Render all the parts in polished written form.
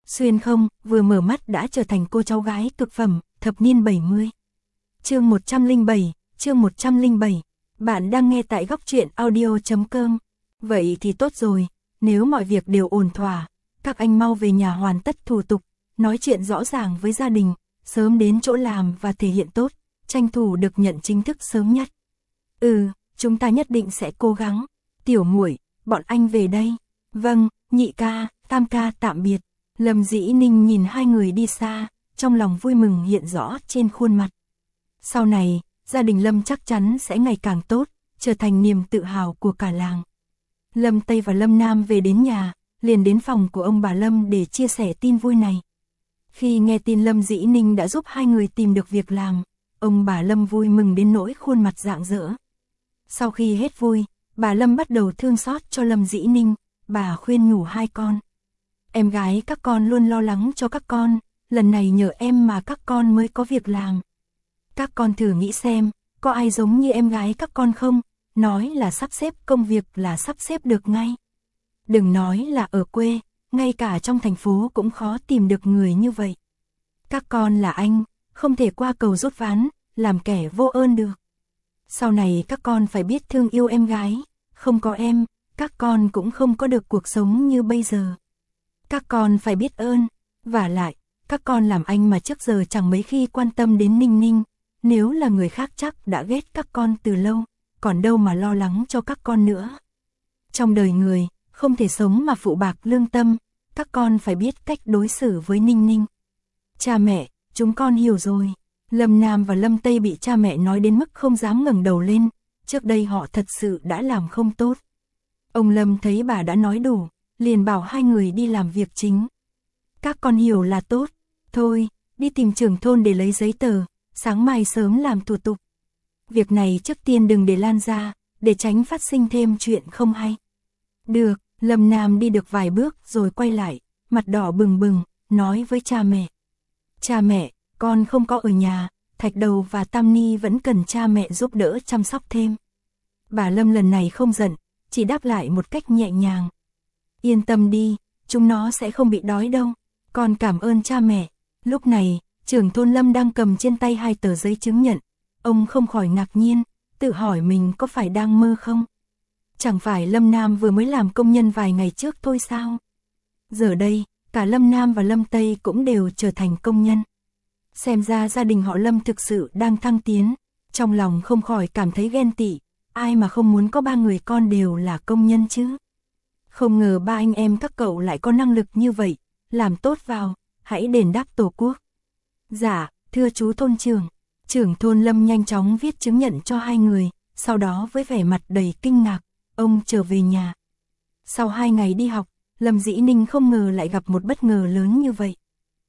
Xuyên không, vừa mở mắt đã trở thành cô cháu gái cực phẩm, thập niên 70. Chương 107, bạn đang nghe tại góc truyện audio.com. Vậy thì tốt rồi, nếu mọi việc đều ổn thỏa, các anh mau về nhà hoàn tất thủ tục, nói chuyện rõ ràng với gia đình, sớm đến chỗ làm và thể hiện tốt, tranh thủ được nhận chính thức sớm nhất. Chúng ta nhất định sẽ cố gắng. Tiểu muội, bọn anh về đây. Vâng, nhị ca, tam ca tạm biệt. Lâm Dĩ Ninh nhìn hai người đi xa, trong lòng vui mừng hiện rõ trên khuôn mặt. Sau này, gia đình Lâm chắc chắn sẽ ngày càng tốt, trở thành niềm tự hào của cả làng. Lâm Tây và Lâm Nam về đến nhà, liền đến phòng của ông bà Lâm để chia sẻ tin vui này. Khi nghe tin Lâm Dĩ Ninh đã giúp hai người tìm được việc làm, ông bà Lâm vui mừng đến nỗi khuôn mặt rạng rỡ. Sau khi hết vui, bà Lâm bắt đầu thương xót cho Lâm Dĩ Ninh, bà khuyên nhủ hai con. Em gái các con luôn lo lắng cho các con, lần này nhờ em mà các con mới có việc làm. Các con thử nghĩ xem, có ai giống như em gái các con không, nói là sắp xếp công việc là sắp xếp được ngay. Đừng nói là ở quê, ngay cả trong thành phố cũng khó tìm được người như vậy. Các con là anh, không thể qua cầu rút ván, làm kẻ vô ơn được. Sau này các con phải biết thương yêu em gái, không có em, các con cũng không có được cuộc sống như bây giờ. Các con phải biết ơn, vả lại, các con làm anh mà trước giờ chẳng mấy khi quan tâm đến Ninh Ninh, nếu là người khác chắc đã ghét các con từ lâu, còn đâu mà lo lắng cho các con nữa. Trong đời người, không thể sống mà phụ bạc lương tâm, các con phải biết cách đối xử với Ninh Ninh. Cha mẹ, chúng con hiểu rồi. Lâm Nam và Lâm Tây bị cha mẹ nói đến mức không dám ngẩng đầu lên, trước đây họ thật sự đã làm không tốt. Ông Lâm thấy bà đã nói đủ, liền bảo hai người đi làm việc chính. Các con hiểu là tốt, thôi, đi tìm trưởng thôn để lấy giấy tờ, sáng mai sớm làm thủ tục. Việc này trước tiên đừng để lan ra, để tránh phát sinh thêm chuyện không hay. Được, Lâm Nam đi được vài bước rồi quay lại, mặt đỏ bừng bừng, nói với cha mẹ. Cha mẹ, con không có ở nhà, Thạch Đầu và Tam Ni vẫn cần cha mẹ giúp đỡ chăm sóc thêm. Bà Lâm lần này không giận, chỉ đáp lại một cách nhẹ nhàng. Yên tâm đi, chúng nó sẽ không bị đói đâu, con cảm ơn cha mẹ. Lúc này, trưởng thôn Lâm đang cầm trên tay hai tờ giấy chứng nhận, ông không khỏi ngạc nhiên, tự hỏi mình có phải đang mơ không? Chẳng phải Lâm Nam vừa mới làm công nhân vài ngày trước thôi sao? Giờ đây, cả Lâm Nam và Lâm Tây cũng đều trở thành công nhân. Xem ra gia đình họ Lâm thực sự đang thăng tiến, trong lòng không khỏi cảm thấy ghen tị, ai mà không muốn có ba người con đều là công nhân chứ. Không ngờ ba anh em các cậu lại có năng lực như vậy, làm tốt vào, hãy đền đáp Tổ quốc. Dạ, thưa chú thôn trưởng. Trưởng thôn Lâm nhanh chóng viết chứng nhận cho hai người, sau đó với vẻ mặt đầy kinh ngạc, ông trở về nhà. Sau 2 ngày đi học, Lâm Dĩ Ninh không ngờ lại gặp một bất ngờ lớn như vậy.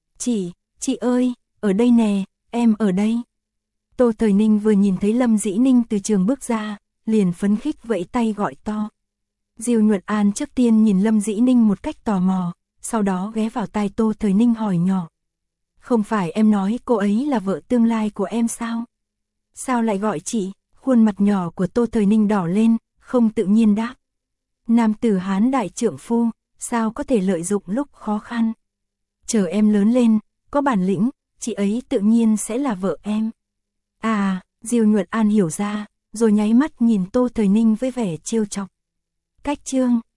Chị ơi, ở đây nè, em ở đây. Tô Thời Ninh vừa nhìn thấy Lâm Dĩ Ninh từ trường bước ra, liền phấn khích vẫy tay gọi to. Diêu Nhuận An trước tiên nhìn Lâm Dĩ Ninh một cách tò mò, sau đó ghé vào tai Tô Thời Ninh hỏi nhỏ. Không phải em nói cô ấy là vợ tương lai của em sao? Sao lại gọi chị? Khuôn mặt nhỏ của Tô Thời Ninh đỏ lên, không tự nhiên đáp. Nam tử Hán đại trượng phu, sao có thể lợi dụng lúc khó khăn? Chờ em lớn lên, có bản lĩnh, chị ấy tự nhiên sẽ là vợ em. À, Diêu Nhuận An hiểu ra, rồi nháy mắt nhìn Tô Thời Ninh với vẻ trêu chọc. Cách chương